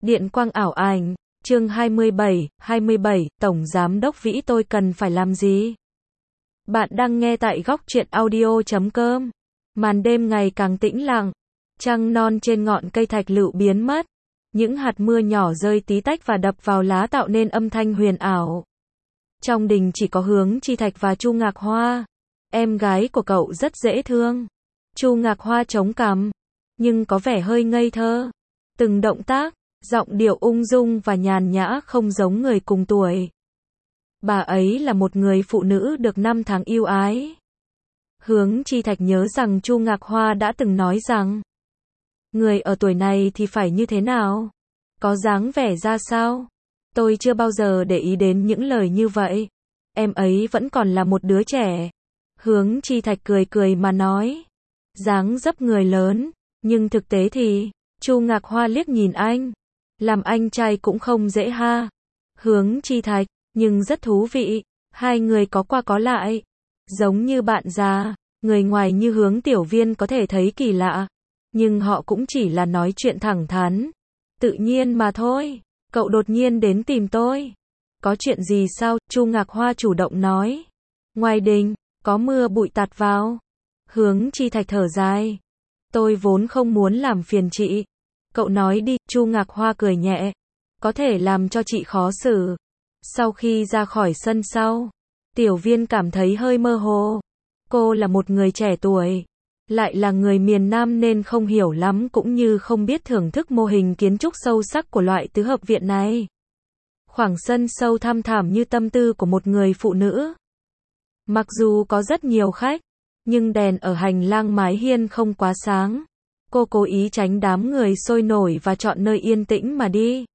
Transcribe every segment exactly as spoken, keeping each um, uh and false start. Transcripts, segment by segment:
Điện quang ảo ảnh, chương hai mươi bảy, hai mươi bảy, Tổng Giám đốc Vĩ tôi cần phải làm gì? Bạn đang nghe tại góc truyện audio chấm com. Màn đêm ngày càng tĩnh lặng, trăng non trên ngọn cây thạch lựu biến mất. Những hạt mưa nhỏ rơi tí tách và đập vào lá tạo nên âm thanh huyền ảo. Trong đình chỉ có Hướng Chi Thạch và Chu Ngạc Hoa. Em gái của cậu rất dễ thương. Chu Ngạc Hoa chống cằm, nhưng có vẻ hơi ngây thơ. Từng động tác, giọng điệu ung dung và nhàn nhã không giống người cùng tuổi. Bà ấy là một người phụ nữ được năm tháng yêu ái. Hướng Chi Thạch nhớ rằng Chu Ngạc Hoa đã từng nói rằng, người ở tuổi này thì phải như thế nào? Có dáng vẻ ra sao? Tôi chưa bao giờ để ý đến những lời như vậy. Em ấy vẫn còn là một đứa trẻ. Hướng Chi Thạch cười cười mà nói. Dáng dấp người lớn, nhưng thực tế thì, Chu Ngạc Hoa liếc nhìn anh. Làm anh trai cũng không dễ ha. Hướng Chi Thạch, nhưng rất thú vị. Hai người có qua có lại. Giống như bạn già, người ngoài như Hướng Tiểu Viên có thể thấy kỳ lạ. Nhưng họ cũng chỉ là nói chuyện thẳng thắn. Tự nhiên mà thôi. Cậu đột nhiên đến tìm tôi. Có chuyện gì sao? Chu Ngạc Hoa chủ động nói. Ngoài đình, có mưa bụi tạt vào. Hướng Chi Thạch thở dài. Tôi vốn không muốn làm phiền chị. Cậu nói đi, Chu Ngạc Hoa cười nhẹ. Có thể làm cho chị khó xử. Sau khi ra khỏi sân sau, Tiểu Viên cảm thấy hơi mơ hồ. Cô là một người trẻ tuổi, lại là người miền Nam nên không hiểu lắm cũng như không biết thưởng thức mô hình kiến trúc sâu sắc của loại tứ hợp viện này. Khoảng sân sâu thăm thẳm như tâm tư của một người phụ nữ. Mặc dù có rất nhiều khách, nhưng đèn ở hành lang mái hiên không quá sáng. Cô cố ý tránh đám người sôi nổi và chọn nơi yên tĩnh mà đi.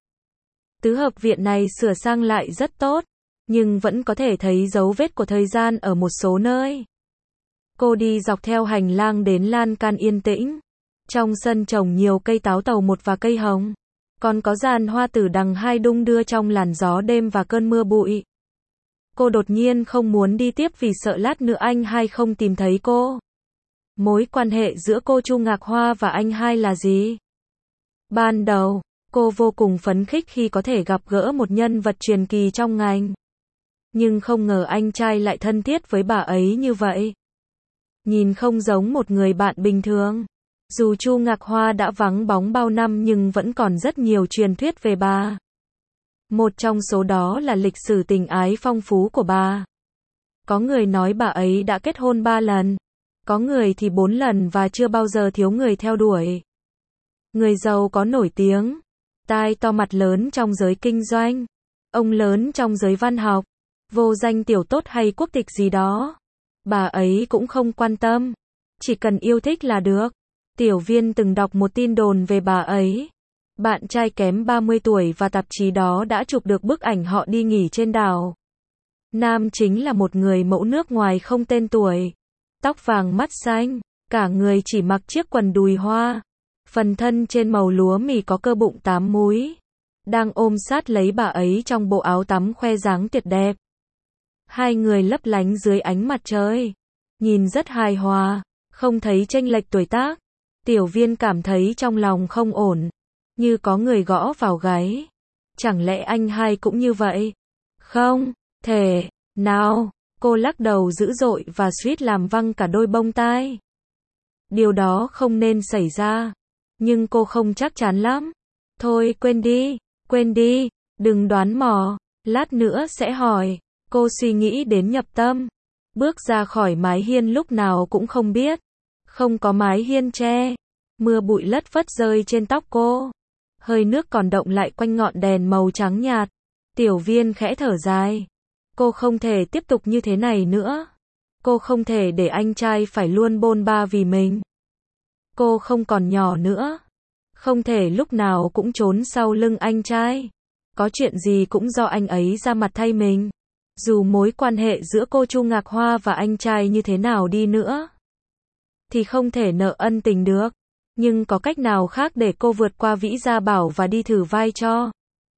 Tứ hợp viện này sửa sang lại rất tốt, nhưng vẫn có thể thấy dấu vết của thời gian ở một số nơi. Cô đi dọc theo hành lang đến lan can yên tĩnh. Trong sân trồng nhiều cây táo tàu một và cây hồng. Còn có giàn hoa tử đằng hai đung đưa trong làn gió đêm và cơn mưa bụi. Cô đột nhiên không muốn đi tiếp vì sợ lát nữa anh hai không tìm thấy cô. Mối quan hệ giữa cô Chu Ngạc Hoa và anh hai là gì? Ban đầu, cô vô cùng phấn khích khi có thể gặp gỡ một nhân vật truyền kỳ trong ngành. Nhưng không ngờ anh trai lại thân thiết với bà ấy như vậy. Nhìn không giống một người bạn bình thường. Dù Chu Ngạc Hoa đã vắng bóng bao năm nhưng vẫn còn rất nhiều truyền thuyết về bà. Một trong số đó là lịch sử tình ái phong phú của bà. Có người nói bà ấy đã kết hôn ba lần. Có người thì bốn lần và chưa bao giờ thiếu người theo đuổi. Người giàu có nổi tiếng, tai to mặt lớn trong giới kinh doanh, ông lớn trong giới văn học, vô danh tiểu tốt hay quốc tịch gì đó. Bà ấy cũng không quan tâm, chỉ cần yêu thích là được. Tiểu Viên từng đọc một tin đồn về bà ấy. Bạn trai kém ba mươi tuổi và tạp chí đó đã chụp được bức ảnh họ đi nghỉ trên đảo. Nam chính là một người mẫu nước ngoài không tên tuổi. Tóc vàng mắt xanh, cả người chỉ mặc chiếc quần đùi hoa. Phần thân trên màu lúa mì có cơ bụng tám múi. Đang ôm sát lấy bà ấy trong bộ áo tắm khoe dáng tuyệt đẹp. Hai người lấp lánh dưới ánh mặt trời. Nhìn rất hài hòa, không thấy chênh lệch tuổi tác. Tiểu Viên cảm thấy trong lòng không ổn. Như có người gõ vào gáy. Chẳng lẽ anh hai cũng như vậy? Không, thể, nào. Cô lắc đầu dữ dội và suýt làm văng cả đôi bông tai. Điều đó không nên xảy ra. Nhưng cô không chắc chắn lắm. Thôi quên đi, quên đi, đừng đoán mò. Lát nữa sẽ hỏi. Cô suy nghĩ đến nhập tâm. Bước ra khỏi mái hiên lúc nào cũng không biết. Không có mái hiên che. Mưa bụi lất phất rơi trên tóc cô. Hơi nước còn động lại quanh ngọn đèn màu trắng nhạt. Tiểu Viên khẽ thở dài. Cô không thể tiếp tục như thế này nữa. Cô không thể để anh trai phải luôn bôn ba vì mình. Cô không còn nhỏ nữa. Không thể lúc nào cũng trốn sau lưng anh trai. Có chuyện gì cũng do anh ấy ra mặt thay mình. Dù mối quan hệ giữa cô Chu Ngạc Hoa và anh trai như thế nào đi nữa, thì không thể nợ ân tình được. Nhưng có cách nào khác để cô vượt qua Vĩ Gia Bảo và đi thử vai cho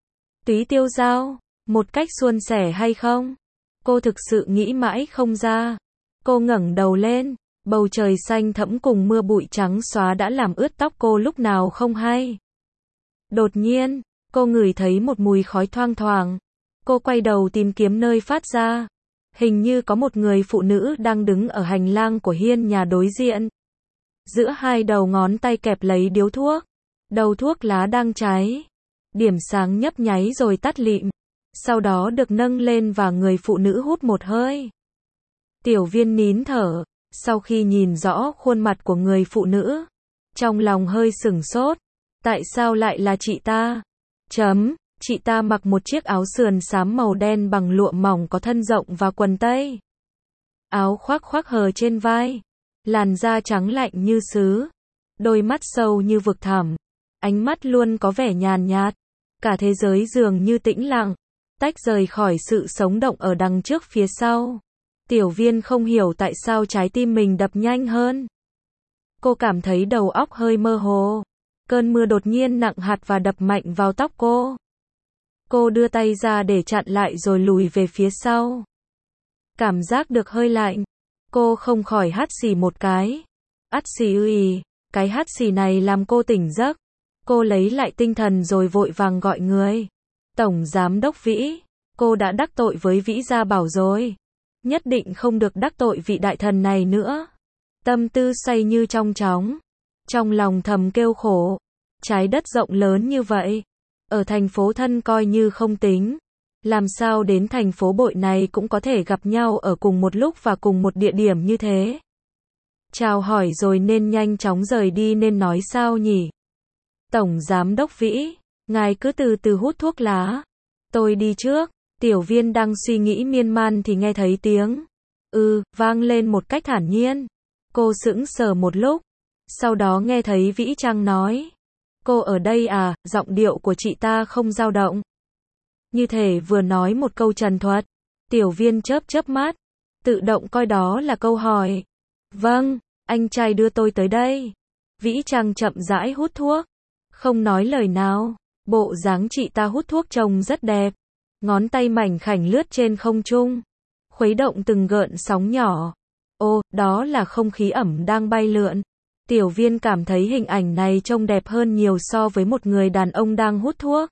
Túy Tiêu Dao? Một cách suôn sẻ hay không? Cô thực sự nghĩ mãi không ra. Cô ngẩng đầu lên. Bầu trời xanh thẫm cùng mưa bụi trắng xóa đã làm ướt tóc cô lúc nào không hay. Đột nhiên, Cô ngửi thấy một mùi khói thoang thoảng. Cô quay đầu tìm kiếm nơi phát ra. Hình như có một người phụ nữ đang đứng ở hành lang của hiên nhà đối diện. Giữa hai đầu ngón tay kẹp lấy điếu thuốc. Đầu thuốc lá đang cháy. Điểm sáng nhấp nháy rồi tắt lịm. Sau đó được nâng lên và người phụ nữ hút một hơi. Tiểu Viên nín thở. Sau khi nhìn rõ khuôn mặt của người phụ nữ, trong lòng hơi sửng sốt. Tại sao lại là chị ta? Chấm, chị ta mặc một chiếc áo sườn xám màu đen bằng lụa mỏng có thân rộng và quần tây. Áo khoác khoác hờ trên vai. Làn da trắng lạnh như sứ. Đôi mắt sâu như vực thẳm. Ánh mắt luôn có vẻ nhàn nhạt. Cả thế giới dường như tĩnh lặng, tách rời khỏi sự sống động ở đằng trước phía sau. Tiểu Viên không hiểu tại sao trái tim mình đập nhanh hơn. Cô cảm thấy đầu óc hơi mơ hồ. Cơn mưa đột nhiên nặng hạt và đập mạnh vào tóc cô. Cô đưa tay ra để chặn lại rồi lùi về phía sau. Cảm giác được hơi lạnh. Cô không khỏi hắt xì một cái. Ắt xì ư ì, cái hắt xì này làm cô tỉnh giấc. Cô lấy lại tinh thần rồi vội vàng gọi người. Tổng Giám đốc Vĩ, cô đã đắc tội với Vĩ Gia Bảo rồi. Nhất định không được đắc tội vị đại thần này nữa. Tâm tư xoay như trong chóng. Trong lòng thầm kêu khổ. Trái đất rộng lớn như vậy. Ở thành phố thân coi như không tính. Làm sao đến thành phố bội này cũng có thể gặp nhau ở cùng một lúc và cùng một địa điểm như thế. Chào hỏi rồi nên nhanh chóng rời đi nên nói sao nhỉ? Tổng Giám đốc Vĩ, ngài cứ từ từ hút thuốc lá. Tôi đi trước. Tiểu Viên đang suy nghĩ miên man thì nghe thấy tiếng Ừ, vang lên một cách thản nhiên. Cô sững sờ một lúc. Sau đó nghe thấy Vĩ Trăng nói. Cô ở đây à, giọng điệu của chị ta không dao động. Như thể vừa nói một câu trần thuật. Tiểu Viên chớp chớp mắt. Tự động coi đó là câu hỏi. Vâng, anh trai đưa tôi tới đây. Vĩ Trăng chậm rãi hút thuốc. Không nói lời nào. Bộ dáng chị ta hút thuốc trông rất đẹp. Ngón tay mảnh khảnh lướt trên không trung. Khuấy động từng gợn sóng nhỏ. Ô, đó là không khí ẩm đang bay lượn. Tiểu Viên cảm thấy hình ảnh này trông đẹp hơn nhiều so với một người đàn ông đang hút thuốc.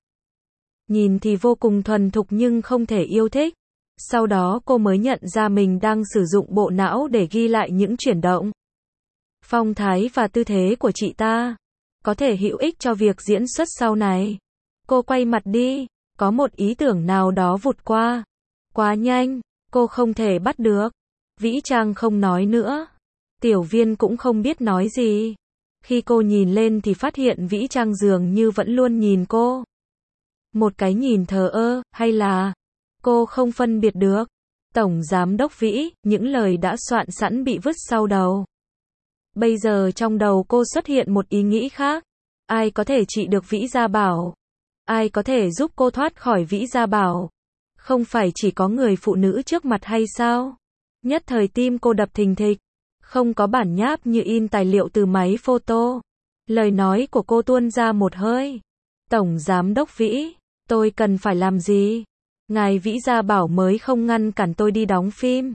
Nhìn thì vô cùng thuần thục nhưng không thể yêu thích. Sau đó cô mới nhận ra mình đang sử dụng bộ não để ghi lại những chuyển động, phong thái và tư thế của chị ta. Có thể hữu ích cho việc diễn xuất sau này. Cô quay mặt đi. Có một ý tưởng nào đó vụt qua. Quá nhanh. Cô không thể bắt được. Vĩ Trang không nói nữa. Tiểu Viên cũng không biết nói gì. Khi cô nhìn lên thì phát hiện Vĩ Trang dường như vẫn luôn nhìn cô. Một cái nhìn thờ ơ, hay là cô không phân biệt được. Tổng Giám đốc Vĩ, những lời đã soạn sẵn bị vứt sau đầu. Bây giờ trong đầu cô xuất hiện một ý nghĩ khác. Ai có thể trị được Vĩ Gia Bảo? Ai có thể giúp cô thoát khỏi Vĩ Gia Bảo? Không phải chỉ có người phụ nữ trước mặt hay sao? Nhất thời tim cô đập thình thịch. Không có bản nháp như in tài liệu từ máy photo. Lời nói của cô tuôn ra một hơi. Tổng Giám đốc Vĩ, tôi cần phải làm gì? Ngài Vĩ Gia Bảo mới không ngăn cản tôi đi đóng phim.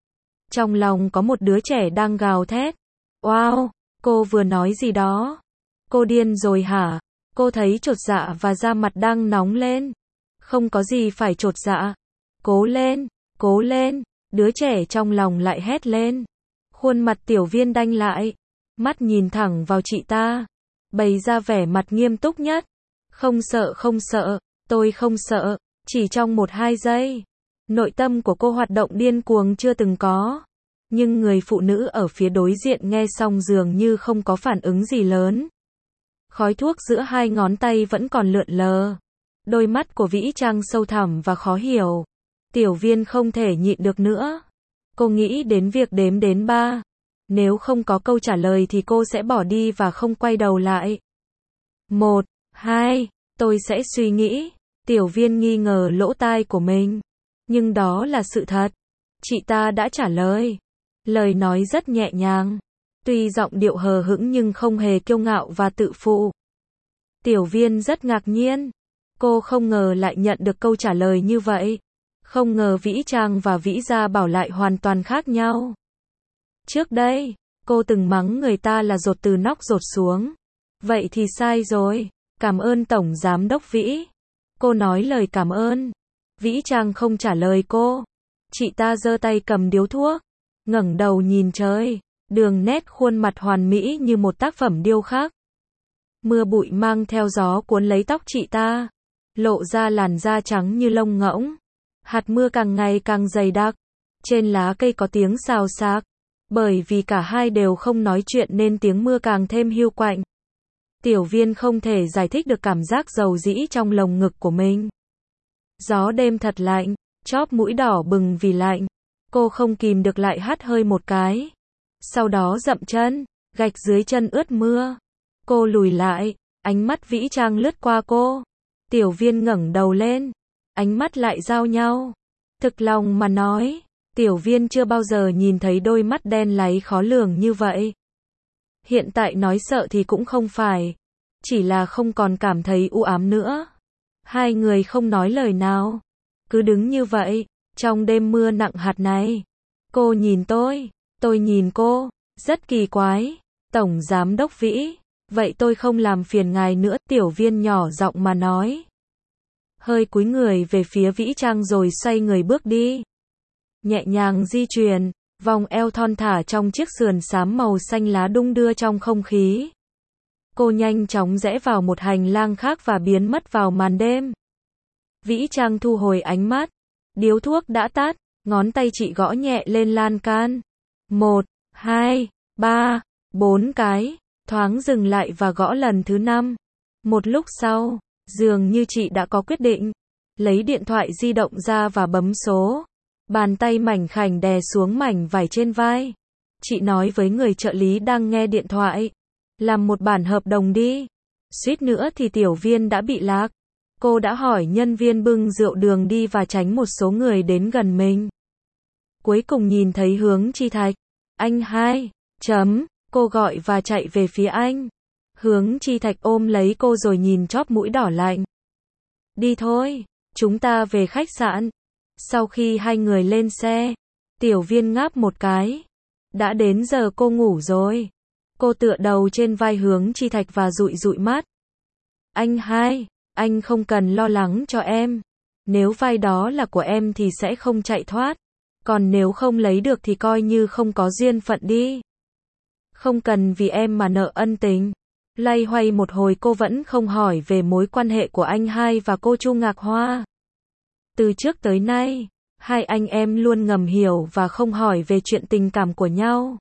Trong lòng có một đứa trẻ đang gào thét. Wow, cô vừa nói gì đó? Cô điên rồi hả? Cô thấy chột dạ và da mặt đang nóng lên. Không có gì phải chột dạ. Cố lên, cố lên. Đứa trẻ trong lòng lại hét lên. Khuôn mặt Tiểu Viên đanh lại. Mắt nhìn thẳng vào chị ta. Bày ra vẻ mặt nghiêm túc nhất. Không sợ không sợ. Tôi không sợ. Chỉ trong một hai giây. Nội tâm của cô hoạt động điên cuồng chưa từng có. Nhưng người phụ nữ ở phía đối diện nghe xong dường như không có phản ứng gì lớn. Khói thuốc giữa hai ngón tay vẫn còn lượn lờ. Đôi mắt của Vĩ Trang sâu thẳm và khó hiểu. Tiểu Viên không thể nhịn được nữa. Cô nghĩ đến việc đếm đến ba. Nếu không có câu trả lời thì cô sẽ bỏ đi và không quay đầu lại. Một, hai, tôi sẽ suy nghĩ. Tiểu Viên nghi ngờ lỗ tai của mình. Nhưng đó là sự thật. Chị ta đã trả lời. Lời nói rất nhẹ nhàng. Tuy giọng điệu hờ hững nhưng không hề kiêu ngạo và tự phụ. Tiểu Viên rất ngạc nhiên. Cô không ngờ lại nhận được câu trả lời như vậy. Không ngờ Vĩ Trang và Vĩ Gia Bảo lại hoàn toàn khác nhau. Trước đây, cô từng mắng người ta là dột từ nóc dột xuống. Vậy thì sai rồi. Cảm ơn Tổng Giám đốc Vĩ. Cô nói lời cảm ơn. Vĩ Trang không trả lời cô. Chị ta giơ tay cầm điếu thuốc, ngẩng đầu nhìn trời, đường nét khuôn mặt hoàn mỹ như một tác phẩm điêu khắc. Mưa bụi mang theo gió cuốn lấy tóc chị ta, lộ ra làn da trắng như lông ngỗng. Hạt mưa càng ngày càng dày đặc, trên lá cây có tiếng xào xạc. Bởi vì cả hai đều không nói chuyện nên tiếng mưa càng thêm hiu quạnh. Tiểu Viên không thể giải thích được cảm giác dầu dĩ trong lồng ngực của mình. Gió đêm thật lạnh, chóp mũi đỏ bừng vì lạnh. Cô không kìm được lại hắt hơi một cái. Sau đó dậm chân, gạch dưới chân ướt mưa. Cô lùi lại, ánh mắt Vĩ Trang lướt qua cô. Tiểu Viên ngẩng đầu lên, ánh mắt lại giao nhau. Thực lòng mà nói, Tiểu Viên chưa bao giờ nhìn thấy đôi mắt đen láy khó lường như vậy. Hiện tại nói sợ thì cũng không phải, chỉ là không còn cảm thấy u ám nữa. Hai người không nói lời nào, cứ đứng như vậy, trong đêm mưa nặng hạt này. Cô nhìn tôi, tôi nhìn cô, rất kỳ quái. Tổng Giám đốc Vĩ, vậy tôi không làm phiền ngài nữa, Tiểu Viên nhỏ giọng mà nói. Hơi cúi người về phía Vĩ Trang rồi xoay người bước đi. Nhẹ nhàng di chuyển, vòng eo thon thả trong chiếc sườn xám màu xanh lá đung đưa trong không khí. Cô nhanh chóng rẽ vào một hành lang khác và biến mất vào màn đêm. Vĩ Trang thu hồi ánh mắt, điếu thuốc đã tắt, ngón tay chị gõ nhẹ lên lan can. Một, hai, ba, bốn cái, thoáng dừng lại và gõ lần thứ năm. Một lúc sau, dường như chị đã có quyết định, lấy điện thoại di động ra và bấm số. Bàn tay mảnh khảnh đè xuống mảnh vải trên vai. Chị nói với người trợ lý đang nghe điện thoại. Làm một bản hợp đồng đi. Suýt nữa thì Tiểu Viên đã bị lạc. Cô đã hỏi nhân viên bưng rượu đường đi và tránh một số người đến gần mình. Cuối cùng nhìn thấy Hướng Chi Thạch. Anh hai, chấm, cô gọi và chạy về phía anh. Hướng Chi Thạch ôm lấy cô rồi nhìn chóp mũi đỏ lạnh. Đi thôi, chúng ta về khách sạn. Sau khi hai người lên xe, Tiểu Viên ngáp một cái. Đã đến giờ cô ngủ rồi. Cô tựa đầu trên vai Hướng Chi Thạch và dụi dụi mắt. Anh hai, anh không cần lo lắng cho em. Nếu vai đó là của em thì sẽ không chạy thoát. Còn nếu không lấy được thì coi như không có duyên phận đi. Không cần vì em mà nợ ân tình. Loay hoay một hồi cô vẫn không hỏi về mối quan hệ của anh hai và cô Chu Ngạc Hoa. Từ trước tới nay, hai anh em luôn ngầm hiểu và không hỏi về chuyện tình cảm của nhau.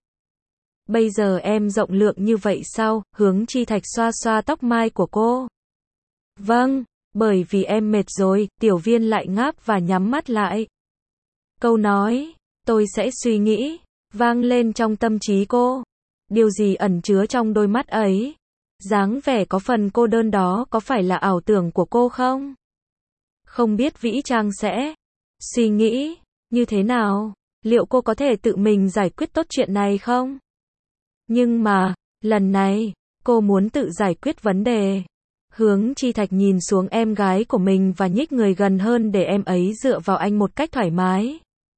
Bây giờ em rộng lượng như vậy sao? Hướng Chi Thạch xoa xoa tóc mai của cô. Vâng, bởi vì em mệt rồi, Tiểu Viên lại ngáp và nhắm mắt lại. Câu nói, tôi sẽ suy nghĩ, vang lên trong tâm trí cô. Điều gì ẩn chứa trong đôi mắt ấy? Dáng vẻ có phần cô đơn đó có phải là ảo tưởng của cô không? Không biết Vĩ Trang sẽ suy nghĩ như thế nào? Liệu cô có thể tự mình giải quyết tốt chuyện này không? Nhưng mà, lần này, cô muốn tự giải quyết vấn đề. Hướng Chi Thạch nhìn xuống em gái của mình và nhích người gần hơn để em ấy dựa vào anh một cách thoải mái.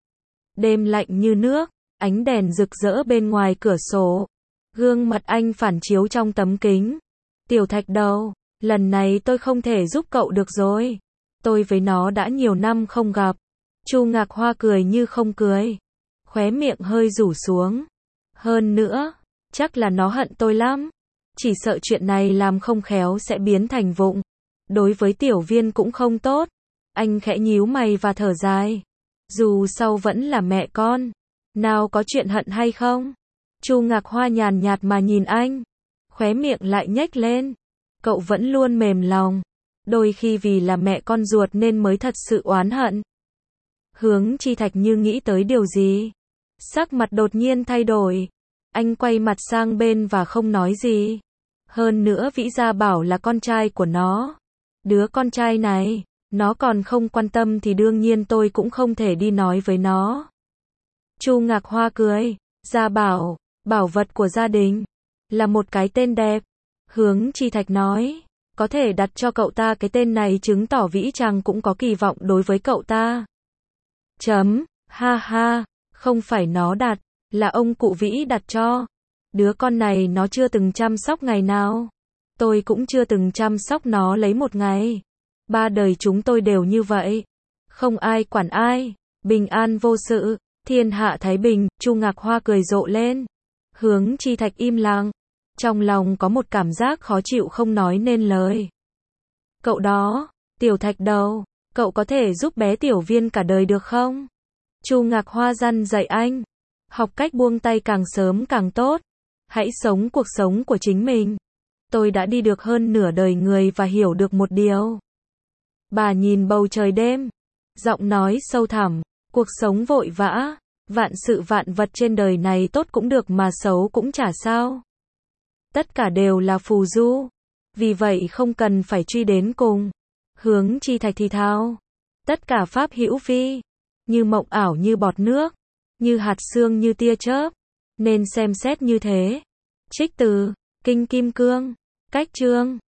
Đêm lạnh như nước, ánh đèn rực rỡ bên ngoài cửa sổ. Gương mặt anh phản chiếu trong tấm kính. Tiểu Thạch đầu, lần này tôi không thể giúp cậu được rồi. Tôi với nó đã nhiều năm không gặp. Chu Ngạc Hoa cười như không cười. Khóe miệng hơi rủ xuống. Hơn nữa, chắc là nó hận tôi lắm. Chỉ sợ chuyện này làm không khéo sẽ biến thành vụng. Đối với Tiểu Viên cũng không tốt. Anh khẽ nhíu mày và thở dài. Dù sau vẫn là mẹ con. Nào có chuyện hận hay không? Chu Ngạc Hoa nhàn nhạt mà nhìn anh. Khóe miệng lại nhếch lên. Cậu vẫn luôn mềm lòng. Đôi khi vì là mẹ con ruột nên mới thật sự oán hận. Hướng Chi Thạch như nghĩ tới điều gì. Sắc mặt đột nhiên thay đổi. Anh quay mặt sang bên và không nói gì. Hơn nữa Vĩ Gia bảo là con trai của nó. Đứa con trai này, nó còn không quan tâm thì đương nhiên tôi cũng không thể đi nói với nó. Chu Ngạc Hoa cười. Gia Bảo, bảo vật của gia đình. Là một cái tên đẹp. Hướng Chi Thạch nói. Có thể đặt cho cậu ta cái tên này chứng tỏ Vĩ Trang cũng có kỳ vọng đối với cậu ta. Chấm, ha ha, không phải nó đặt, là ông cụ Vĩ đặt cho. Đứa con này nó chưa từng chăm sóc ngày nào. Tôi cũng chưa từng chăm sóc nó lấy một ngày. Ba đời chúng tôi đều như vậy. Không ai quản ai. Bình an vô sự. Thiên hạ thái bình. Chu Ngạc Hoa cười rộ lên. Hướng Chi Thạch im lặng. Trong lòng có một cảm giác khó chịu không nói nên lời. Cậu đó, Tiểu Thạch đầu, cậu có thể giúp bé Tiểu Viên cả đời được không? Chu Ngạc Hoa răn dạy anh. Học cách buông tay càng sớm càng tốt. Hãy sống cuộc sống của chính mình. Tôi đã đi được hơn nửa đời người và hiểu được một điều. Bà nhìn bầu trời đêm. Giọng nói sâu thẳm. Cuộc sống vội vã. Vạn sự vạn vật trên đời này tốt cũng được mà xấu cũng chả sao. Tất cả đều là phù du. Vì vậy không cần phải truy đến cùng. Hướng Chi Thạch thì thào. Tất cả pháp hữu vi. Như mộng ảo như bọt nước. Như hạt sương như tia chớp. Nên xem xét như thế. Trích từ Kinh Kim Cương. Cách chương